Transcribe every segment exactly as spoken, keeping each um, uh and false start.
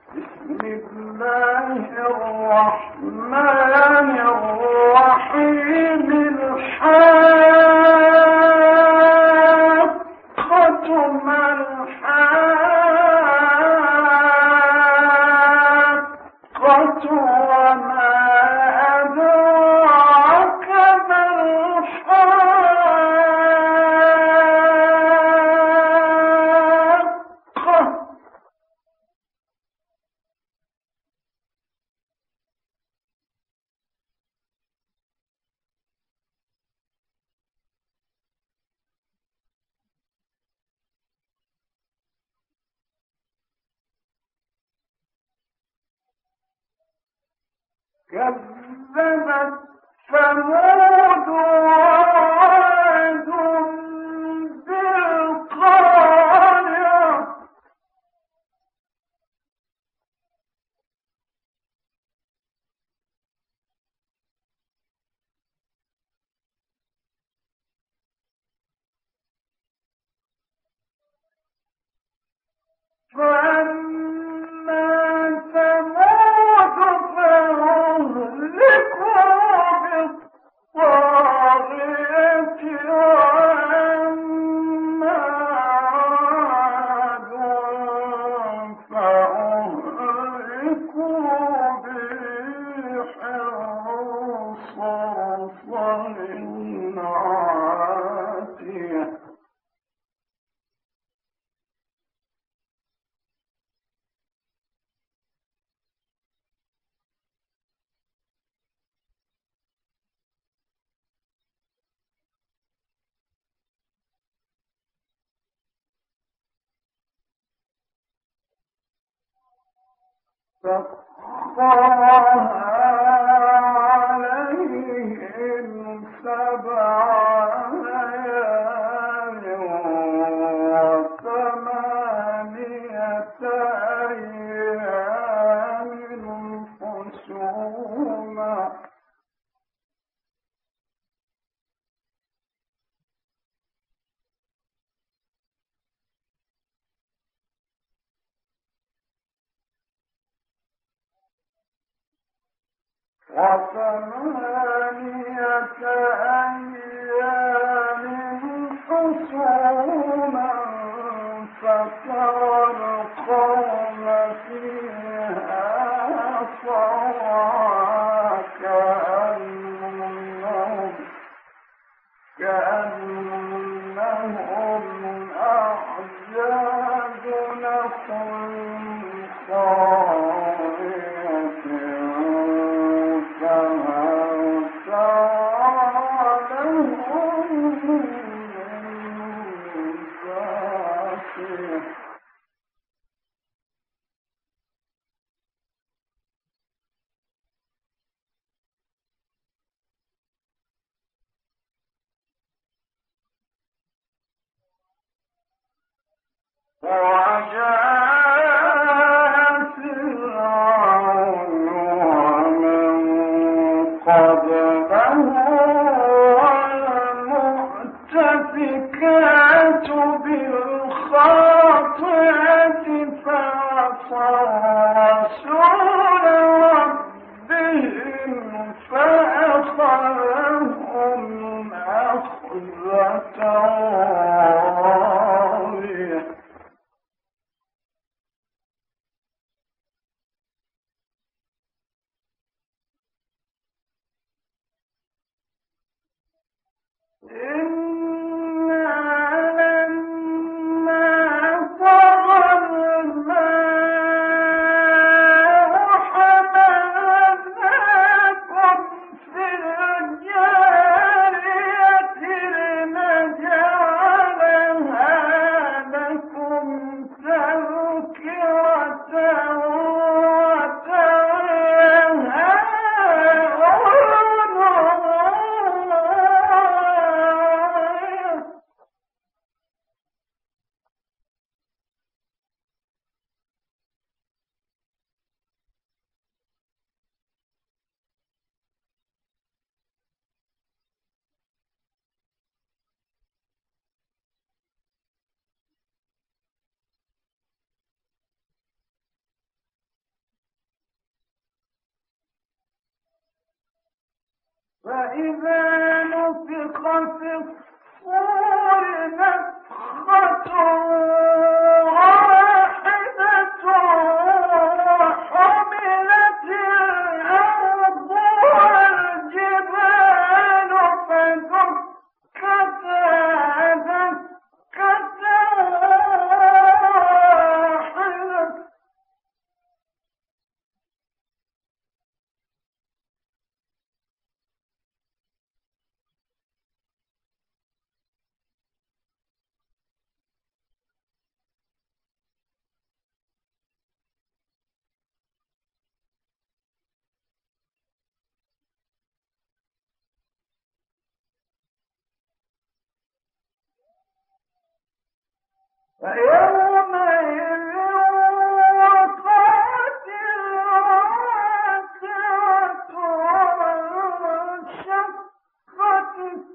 بسم الله الرحمن الرحيم الحاقة ما الحاقة وما أدراك ما الحاقة كذبت ثمود وعاد بالقارعة فأما ثمود فأهلكوا بالطاغية وأما عاد فأهلكوا بريح صرصر عاتية سخرها عليهم سبع ليال وثمانية أيام حسوما وثمانية أيام حسوما فترى القوم فيها صرعى كأنهم كأنهم أعجاز نخل خاوية فهل ترى لهم من باقية وجاء فرعون ومن قبله والمؤتفكات بالخاطئة فعصوا رسول ربهم فأخذهم أخذة رابية إنا لما طغى الماء فإذا نفخ في الصور نفخة واحدة وحملت الأرض والجبال فدكتا دكة واحدة فيومئذ وقعت الواقعة وانشقت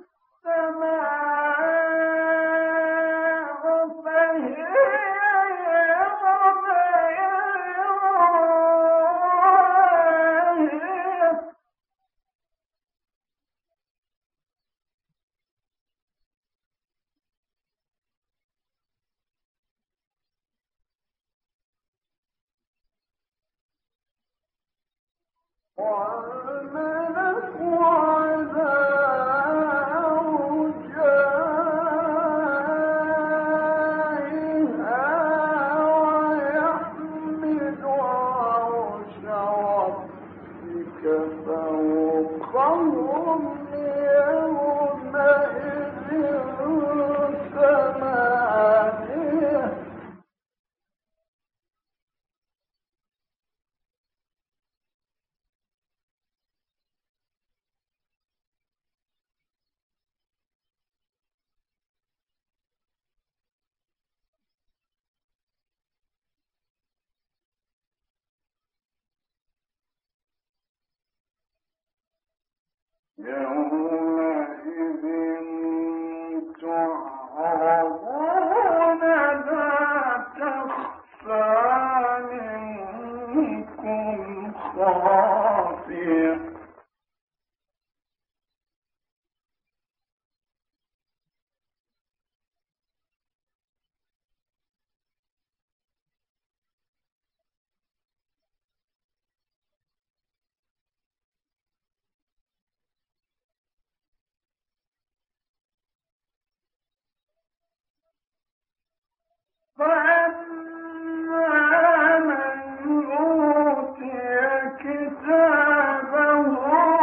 السماء فهي يومئذ واهية والملك على أرجائها ويحمل عرش ربك فوقهم يومئذ ثمانية يومئذ تعرضون لا تخفى منكم خافية فأما من أوتي كتابه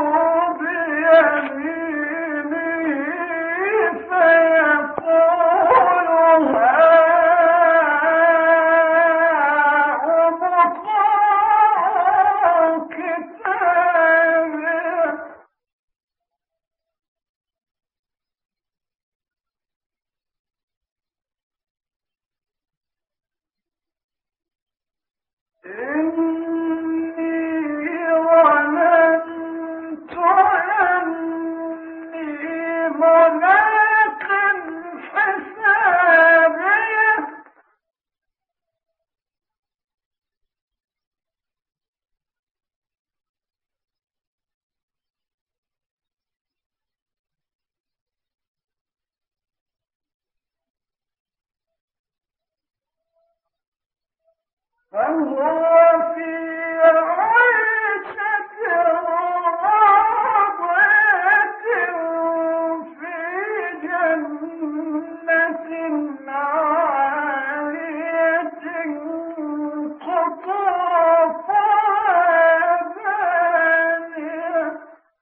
بيمينه فيقول هاؤم اقرءوا كتابيه إني ظننت أني ملاق حسابيه فهو في عيشة راضية في جنة عالية قطوفها دانية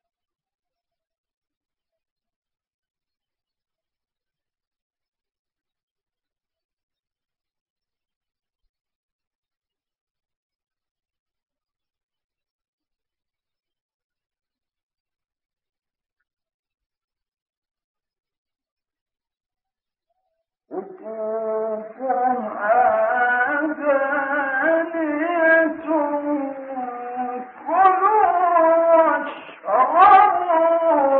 قطوفها دانية كلوا واشربوا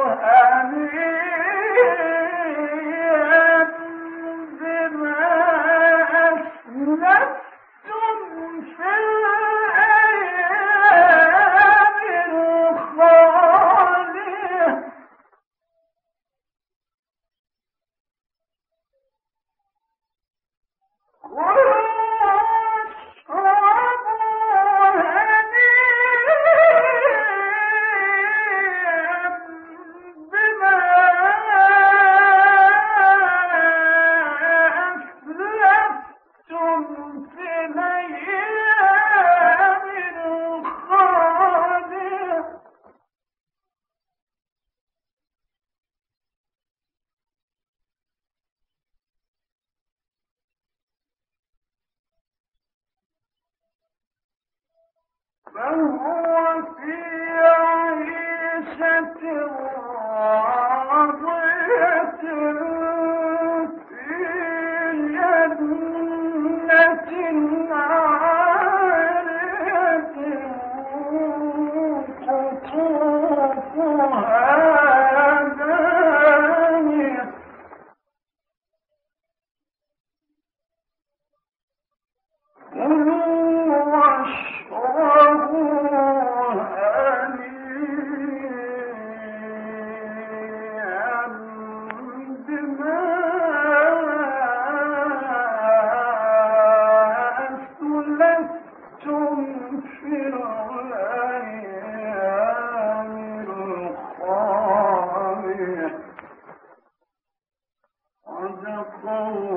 هنيئا بما أسلفتم في الأيام الخالية فهو في عيشة راضية في جنة عالية قطوفها دانية كلوا واشربوا هنيئا بما أسلفتم في الأيام الخالية صدق الله